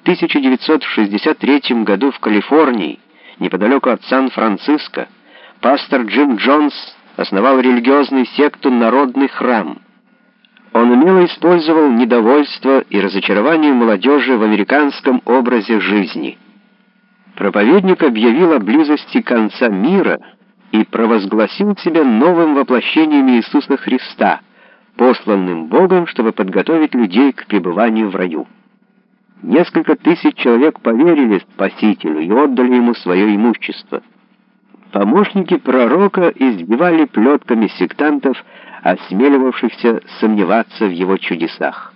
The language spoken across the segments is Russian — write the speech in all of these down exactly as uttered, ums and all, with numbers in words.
тысяча девятьсот шестьдесят третьем году в Калифорнии, неподалеку от Сан-Франциско, пастор Джим Джонс основал религиозную секту «Народный храм». Он умело использовал недовольство и разочарование молодежи в американском образе жизни. Проповедник объявил о близости конца мира и провозгласил себя новым воплощением Иисуса Христа, посланным Богом, чтобы подготовить людей к пребыванию в раю. Несколько тысяч человек поверили Спасителю и отдали ему свое имущество. Помощники пророка избивали плетками сектантов, осмеливавшихся сомневаться в его чудесах.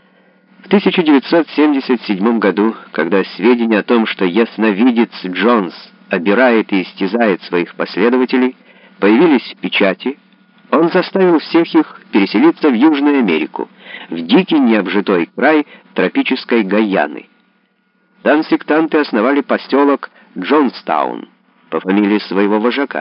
В тысяча девятьсот семьдесят седьмом году, когда сведения о том, что ясновидец Джонс обирает и истязает своих последователей, появились в печати, он заставил всех их переселиться в Южную Америку, в дикий необжитой край тропической Гайаны. Там сектанты основали поселок Джонстаун по фамилии своего вожака.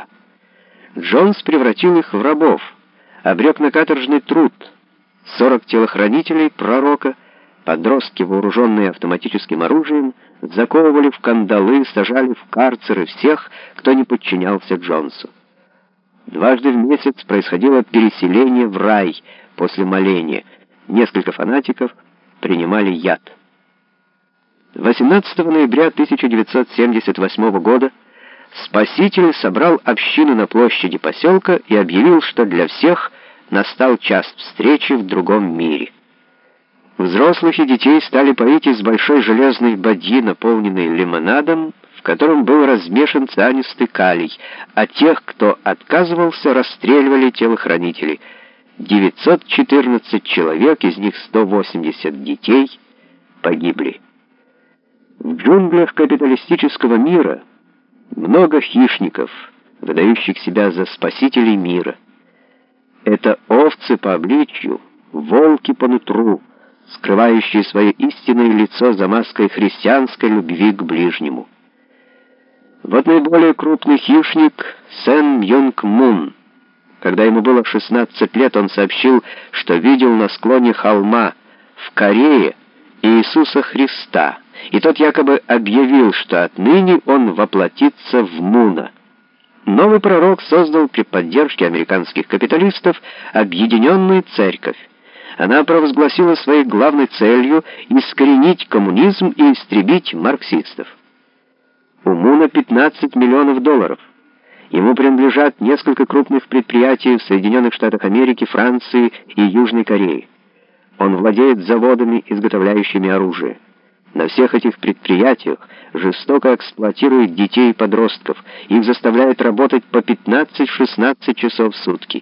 Джонс превратил их в рабов, обрек на каторжный труд. сорок телохранителей пророка, подростки, вооруженные автоматическим оружием, заковывали в кандалы, сажали в карцеры всех, кто не подчинялся Джонсу. Дважды в месяц происходило переселение в рай после моления. Несколько фанатиков принимали яд. восемнадцатого ноября тысяча девятьсот семьдесят восьмого года Спаситель собрал общину на площади поселка и объявил, что для всех настал час встречи в другом мире. Взрослых и детей стали поить из большой железной бадьи, наполненной лимонадом, в котором был размешан цианистый калий, а тех, кто отказывался, расстреливали телохранители. девятьсот четырнадцать человек, из них сто восемьдесят детей, погибли. В джунглях капиталистического мира много хищников, выдающих себя за спасителей мира. Это овцы по обличью, волки по нутру, скрывающие свое истинное лицо за маской христианской любви к ближнему. Вот наиболее крупный хищник Сэн Мьонг Мун. Когда ему было шестнадцать лет, он сообщил, что видел на склоне холма в Корее Иисуса Христа, и тот якобы объявил, что отныне он воплотится в Муна. Новый пророк создал при поддержке американских капиталистов объединенную церковь. Она провозгласила своей главной целью искоренить коммунизм и истребить марксистов. У Муна пятнадцать миллионов долларов. Ему принадлежат несколько крупных предприятий в Соединенных Штатах Америки, Франции и Южной Корее. Он владеет заводами, изготовляющими оружие. На всех этих предприятиях жестоко эксплуатируют детей и подростков. Их заставляют работать по пятнадцать-шестнадцать часов в сутки.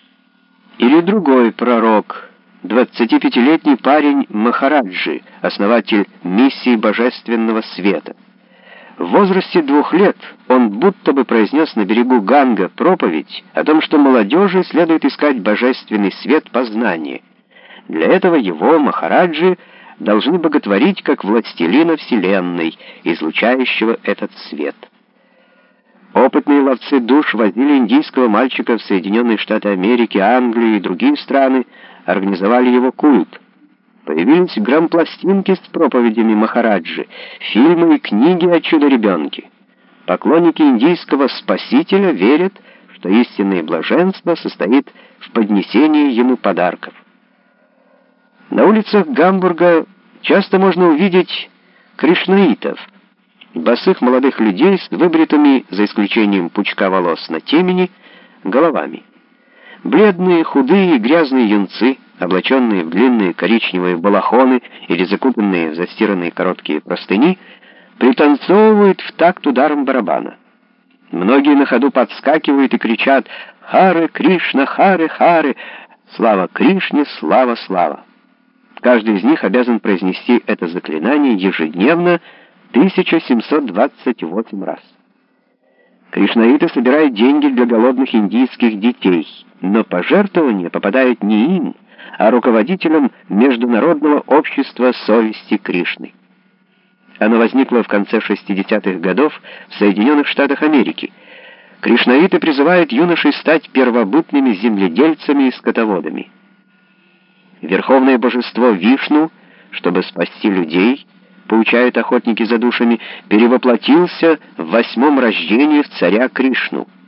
Или другой пророк, двадцатипятилетний парень Махараджи, основатель миссии Божественного Света. В возрасте двух лет он будто бы произнес на берегу Ганга проповедь о том, что молодежи следует искать божественный свет познания. Для этого его, Махараджи, должны боготворить как властелина Вселенной, излучающего этот свет. Опытные ловцы душ возили индийского мальчика в Соединенные Штаты Америки, Англию и другие страны, организовали его культ. Появились грампластинки с проповедями Махараджи, фильмы и книги о чудо-ребенке. Поклонники индийского спасителя верят, что истинное блаженство состоит в поднесении ему подарков. На улицах Гамбурга часто можно увидеть кришнаитов, босых молодых людей с выбритыми, за исключением пучка волос на темени, головами. Бледные, худые и грязные юнцы, облаченные в длинные коричневые балахоны или закутанные в застиранные короткие простыни, пританцовывают в такт ударом барабана. Многие на ходу подскакивают и кричат «Харе Кришна, Харе Харе! Слава Кришне, слава, слава!». Каждый из них обязан произнести это заклинание ежедневно тысяча семьсот двадцать восемь раз. Кришнаиты собирают деньги для голодных индийских детей, но пожертвования попадают не им, а руководителям Международного общества совести Кришны. Оно возникло в конце шестидесятых годов в Соединенных Штатах Америки. Кришнаиты призывают юношей стать первобытными земледельцами и скотоводами. Верховное божество Вишну, чтобы спасти людей, поучают охотники за душами, перевоплотился в восьмом рождении в царя Кришну.